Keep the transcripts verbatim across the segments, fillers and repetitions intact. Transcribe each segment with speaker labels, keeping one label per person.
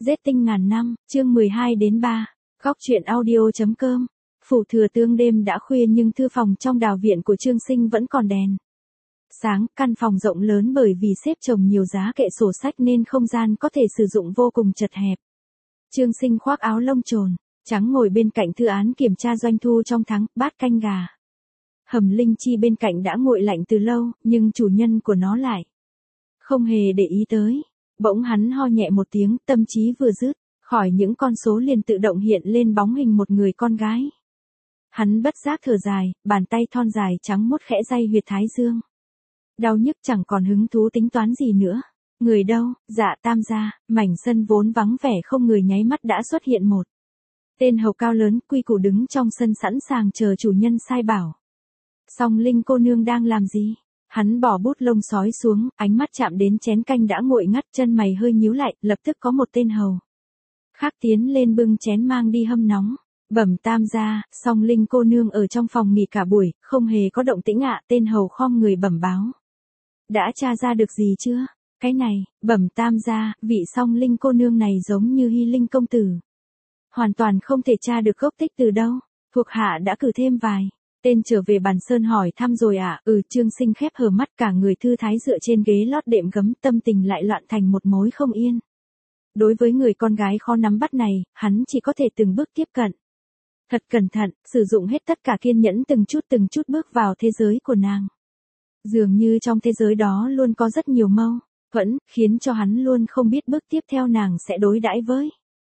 Speaker 1: Giết tinh ngàn năm, chương mười hai đến ba. Góc truyện audio.com. Phủ Thừa Tương đêm đã khuya nhưng thư phòng trong đào viện của Trương Sinh vẫn còn đèn sáng, căn phòng rộng lớn bởi vì xếp chồng nhiều giá kệ sổ sách nên không gian có thể sử dụng vô cùng chật hẹp. Trương Sinh khoác áo lông trồn trắng ngồi bên cạnh thư án kiểm tra doanh thu trong tháng, bát canh gà. Hầm linh chi bên cạnh đã nguội lạnh từ lâu, nhưng chủ nhân của nó lại không hề để ý tới. Bỗng hắn ho nhẹ một tiếng, tâm trí vừa dứt khỏi những con số liền tự động hiện lên bóng hình một người con gái. Hắn bất giác thở dài, bàn tay thon dài trắng muốt khẽ day huyệt thái dương. Đau nhức chẳng còn hứng thú tính toán gì nữa. Người đâu? Dạ Tam gia. Mảnh sân vốn vắng vẻ không người nháy mắt đã xuất hiện một tên hầu cao lớn quy củ đứng trong sân sẵn sàng chờ chủ nhân sai bảo. Song Linh cô nương đang làm gì? Hắn bỏ bút lông sói xuống, ánh mắt chạm đến chén canh đã nguội ngắt, chân mày hơi nhíu lại, lập tức có một tên hầu khác tiến lên bưng chén mang đi hâm nóng. Bẩm Tam gia, Song Linh cô nương ở trong phòng nghỉ cả buổi, không hề có động tĩnh ạ. Tên hầu khom người bẩm báo. Đã tra ra được gì chưa? Cái này, bẩm Tam gia, vị Song Linh cô nương này giống như Hy Linh công tử. Hoàn toàn không thể tra được gốc tích từ đâu. Thuộc hạ đã cử thêm vài tên trở về bàn sơn hỏi thăm rồi ạ. À? Ừ, Trương Sinh khép hờ mắt, cả người thư thái dựa trên ghế lót đệm gấm, tâm tình lại loạn thành một mối không yên. Đối với người con gái khó nắm bắt này, hắn chỉ có thể từng bước tiếp cận. Thật cẩn thận, sử dụng hết tất cả kiên nhẫn từng chút từng chút bước vào thế giới của nàng. Dường như trong thế giới đó luôn có rất nhiều mâu thuẫn, khiến cho hắn luôn không biết bước tiếp theo nàng sẽ đối đãi với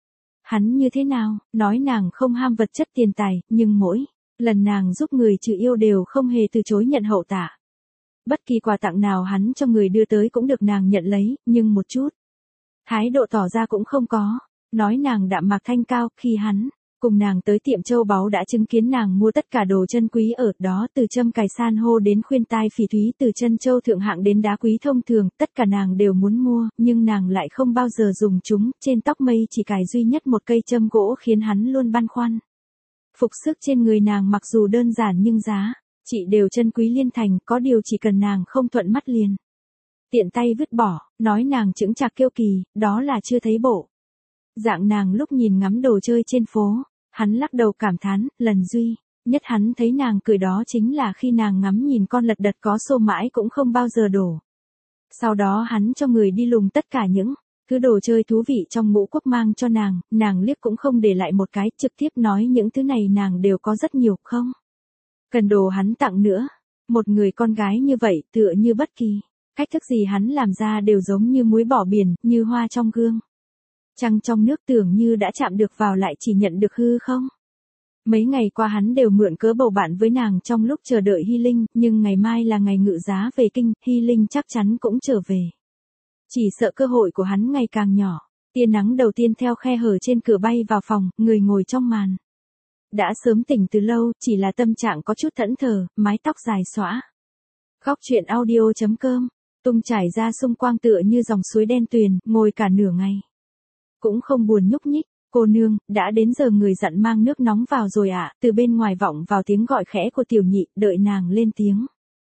Speaker 1: hắn như thế nào. Nói nàng không ham vật chất tiền tài, nhưng mỗi lần nàng giúp người trừ yêu đều không hề từ chối nhận hậu tạ. Bất kỳ quà tặng nào hắn cho người đưa tới cũng được nàng nhận lấy, nhưng một chút thái độ tỏ ra cũng không có. Nói nàng đạm mạc thanh cao, khi hắn cùng nàng tới tiệm châu báu đã chứng kiến nàng mua tất cả đồ chân quý ở đó, từ châm cài san hô đến khuyên tai phỉ thúy, từ chân châu thượng hạng đến đá quý thông thường, tất cả nàng đều muốn mua, nhưng nàng lại không bao giờ dùng chúng. Trên tóc mây chỉ cài duy nhất một cây châm gỗ khiến hắn luôn băn khoăn. Phục sức trên người nàng mặc dù đơn giản nhưng giá trị đều chân quý liên thành, có điều chỉ cần nàng không thuận mắt liền tiện tay vứt bỏ. Nói nàng chững chạc kiêu kỳ, đó là chưa thấy bộ dạng nàng lúc nhìn ngắm đồ chơi trên phố. Hắn lắc đầu cảm thán, lần duy nhất hắn thấy nàng cười đó chính là khi nàng ngắm nhìn con lật đật có xô mãi cũng không bao giờ đổ. Sau đó hắn cho người đi lùng tất cả những thứ đồ chơi thú vị trong ngũ quốc mang cho nàng, nàng liếc cũng không để lại một cái, trực tiếp nói những thứ này nàng đều có rất nhiều, không cần đồ hắn tặng nữa. Một người con gái như vậy tựa như bất kỳ cách thức gì hắn làm ra đều giống như muối bỏ biển, như hoa trong gương. Trăng trong nước tưởng như đã chạm được vào lại chỉ nhận được hư không. Mấy ngày qua hắn đều mượn cớ bầu bạn với nàng trong lúc chờ đợi Hy Linh, nhưng ngày mai là ngày ngự giá về kinh, Hy Linh chắc chắn cũng trở về. Chỉ sợ cơ hội của hắn ngày càng nhỏ. Tia nắng đầu tiên theo khe hở trên cửa bay vào phòng, người ngồi trong màn đã sớm tỉnh từ lâu, chỉ là tâm trạng có chút thẫn thờ, mái tóc dài xõa. Góc truyện audio.com. Tung trải ra xung quanh tựa như dòng suối đen tuyền, ngồi cả nửa ngày cũng không buồn nhúc nhích. Cô nương, đã đến giờ người dặn mang nước nóng vào rồi ạ. À? Từ bên ngoài vọng vào tiếng gọi khẽ của tiểu nhị, đợi nàng lên tiếng.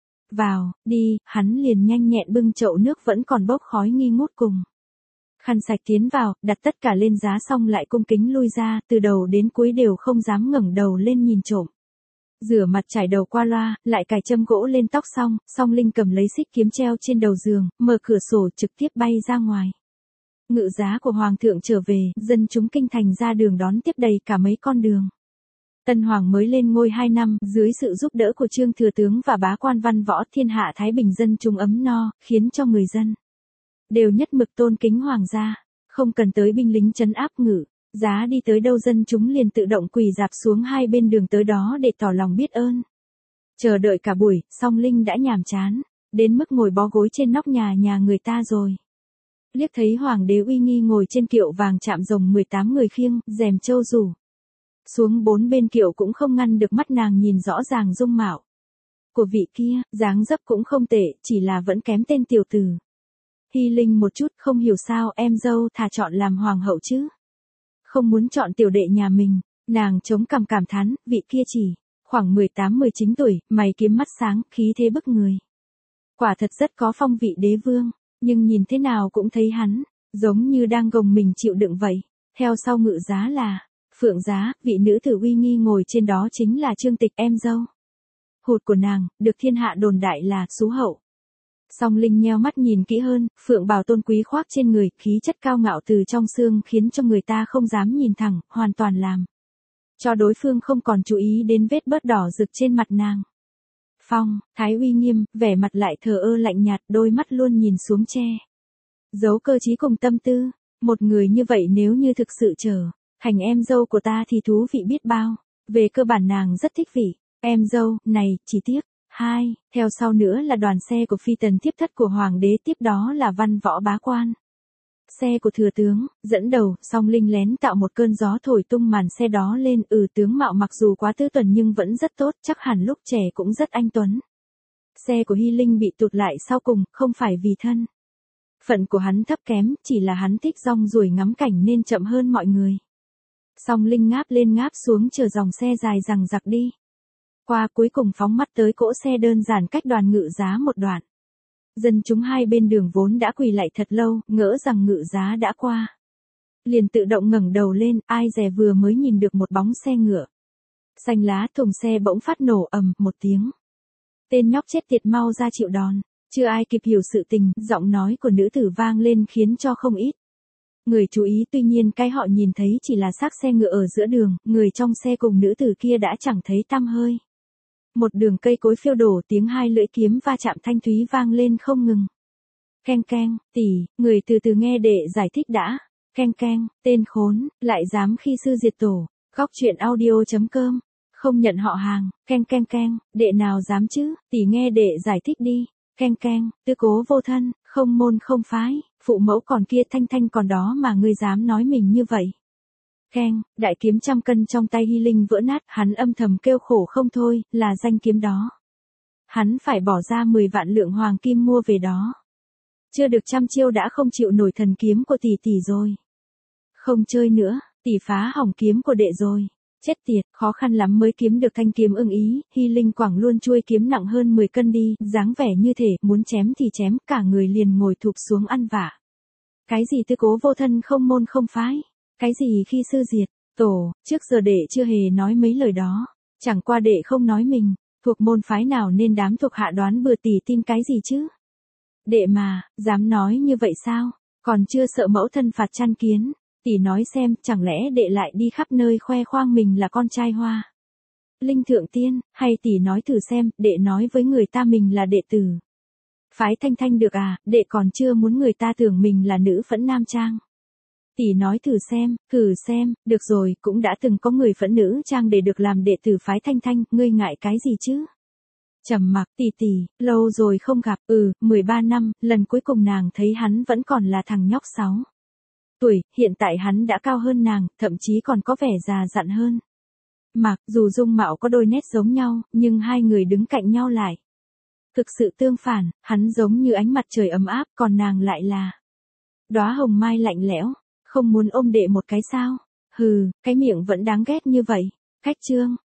Speaker 1: Vào, đi. Hắn liền nhanh nhẹn bưng chậu nước vẫn còn bốc khói nghi ngút cùng khăn sạch tiến vào, đặt tất cả lên giá xong lại cung kính lui ra, từ đầu đến cuối đều không dám ngẩng đầu lên nhìn trộm. Rửa mặt chải đầu qua loa, lại cài châm gỗ lên tóc xong, Song Linh cầm lấy xích kiếm treo trên đầu giường, mở cửa sổ trực tiếp bay ra ngoài. Ngự giá của hoàng thượng trở về, dân chúng kinh thành ra đường đón tiếp đầy cả mấy con đường. Tân hoàng mới lên ngôi hai năm, dưới sự giúp đỡ của Trương thừa tướng và bá quan văn võ, thiên hạ thái bình, dân chúng ấm no, khiến cho người dân đều nhất mực tôn kính hoàng gia, không cần tới binh lính trấn áp. Ngự giá đi tới đâu dân chúng liền tự động quỳ rạp xuống hai bên đường tới đó để tỏ lòng biết ơn. Chờ đợi cả buổi, Song Linh đã nhàm chán đến mức ngồi bó gối trên nóc nhà nhà người ta rồi. Liếc thấy hoàng đế uy nghi ngồi trên kiệu vàng chạm rồng mười tám người khiêng, rèm châu rủ xuống bốn bên kiệu cũng không ngăn được mắt nàng nhìn rõ ràng dung mạo của vị kia, dáng dấp cũng không tệ, chỉ là vẫn kém tên tiểu tử Hy Linh một chút. Không hiểu sao em dâu thà chọn làm hoàng hậu chứ không muốn chọn tiểu đệ nhà mình. Nàng chống cằm cảm thán, vị kia chỉ khoảng mười tám mười chín tuổi, mày kiếm mắt sáng, khí thế bức người. Quả thật rất có phong vị đế vương, nhưng nhìn thế nào cũng thấy hắn giống như đang gồng mình chịu đựng vậy. Theo sau Ngự Giá là Phượng Giá, vị nữ tử uy nghi ngồi trên đó chính là Trương Tịch em dâu. Hụt của nàng, được thiên hạ đồn đại là xú hậu. Song Linh nheo mắt nhìn kỹ hơn, phượng bào tôn quý khoác trên người, khí chất cao ngạo từ trong xương khiến cho người ta không dám nhìn thẳng, hoàn toàn làm cho đối phương không còn chú ý đến vết bớt đỏ rực trên mặt nàng. Phong, thái uy nghiêm, vẻ mặt lại thờ ơ lạnh nhạt, đôi mắt luôn nhìn xuống che giấu cơ trí cùng tâm tư. Một người như vậy nếu như thực sự trở thành em dâu của ta thì thú vị biết bao. Về cơ bản nàng rất thích vị em dâu này, chỉ tiếc. Hai, theo sau nữa là đoàn xe của phi tần thiếp thất của hoàng đế, tiếp đó là văn võ bá quan. Xe của thừa tướng, dẫn đầu, Song Linh lén tạo một cơn gió thổi tung màn xe đó lên. Ừ, tướng mạo mặc dù quá tư tuần nhưng vẫn rất tốt, chắc hẳn lúc trẻ cũng rất anh tuấn. Xe của Hy Linh bị tụt lại sau cùng, không phải vì thân phận của hắn thấp kém, chỉ là hắn thích rong ruổi ngắm cảnh nên chậm hơn mọi người. Song Linh ngáp lên ngáp xuống chờ dòng xe dài dằng dặc đi qua, cuối cùng phóng mắt tới cỗ xe đơn giản cách đoàn Ngự Giá một đoạn. Dân chúng hai bên đường vốn đã quỳ lạy thật lâu, ngỡ rằng Ngự Giá đã qua, liền tự động ngẩng đầu lên, ai dè vừa mới nhìn được một bóng xe ngựa xanh lá, thùng xe bỗng phát nổ ầm một tiếng. Tên nhóc chết tiệt mau ra chịu đòn. Chưa ai kịp hiểu sự tình, giọng nói của nữ tử vang lên khiến cho không ít người chú ý, tuy nhiên cái họ nhìn thấy chỉ là xác xe ngựa ở giữa đường, người trong xe cùng nữ tử kia đã chẳng thấy tăm hơi. Một đường cây cối phiêu đổ, tiếng hai lưỡi kiếm va chạm thanh thúy vang lên không ngừng. Keng keng, tỷ, người từ từ nghe đệ giải thích đã. Keng keng, tên khốn, lại dám khi sư diệt tổ. Góc truyện audio chấm com, không nhận họ hàng. Keng keng keng, đệ nào dám chứ, tỷ nghe đệ giải thích đi. Keng keng, tứ cố vô thân, không môn không phái, phụ mẫu còn kia thanh thanh còn đó mà ngươi dám nói mình như vậy. Keng, đại kiếm trăm cân trong tay Hy Linh vỡ nát, hắn âm thầm kêu khổ không thôi, là danh kiếm đó. Hắn phải bỏ ra mười vạn lượng hoàng kim mua về đó. Chưa được trăm chiêu đã không chịu nổi thần kiếm của tỷ tỷ rồi. Không chơi nữa, tỷ phá hỏng kiếm của đệ rồi. Chết tiệt, khó khăn lắm mới kiếm được thanh kiếm ưng ý, Hy Linh quẳng luôn chuôi kiếm nặng hơn mười cân đi, dáng vẻ như thể muốn chém thì chém, cả người liền ngồi thụp xuống ăn vạ. Cái gì tư cố vô thân không môn không phái, cái gì khi sư diệt tổ, trước giờ đệ chưa hề nói mấy lời đó, chẳng qua đệ không nói mình thuộc môn phái nào nên đám thuộc hạ đoán bừa, tỷ tin cái gì chứ. Đệ mà, dám nói như vậy sao, còn chưa sợ mẫu thân phạt chăn kiến. Tỷ nói xem, chẳng lẽ đệ lại đi khắp nơi khoe khoang mình là con trai Hoa Linh thượng tiên, hay tỷ nói thử xem, đệ nói với người ta mình là đệ tử phái Thanh Thanh được à, đệ còn chưa muốn người ta tưởng mình là nữ phẫn nam trang. Tỷ nói thử xem, thử xem, được rồi, cũng đã từng có người phẫn nữ trang để được làm đệ tử phái Thanh Thanh, ngươi ngại cái gì chứ? Trầm mặc, tỷ tỷ, lâu rồi không gặp, ừ, mười ba năm, lần cuối cùng nàng thấy hắn vẫn còn là thằng nhóc sáu tuổi, hiện tại hắn đã cao hơn nàng, thậm chí còn có vẻ già dặn hơn. Mặc dù dung mạo có đôi nét giống nhau, nhưng hai người đứng cạnh nhau lại thực sự tương phản, hắn giống như ánh mặt trời ấm áp, còn nàng lại là đóa hồng mai lạnh lẽo. Không muốn ôm đệ một cái sao? Hừ, cái miệng vẫn đáng ghét như vậy. Cách chương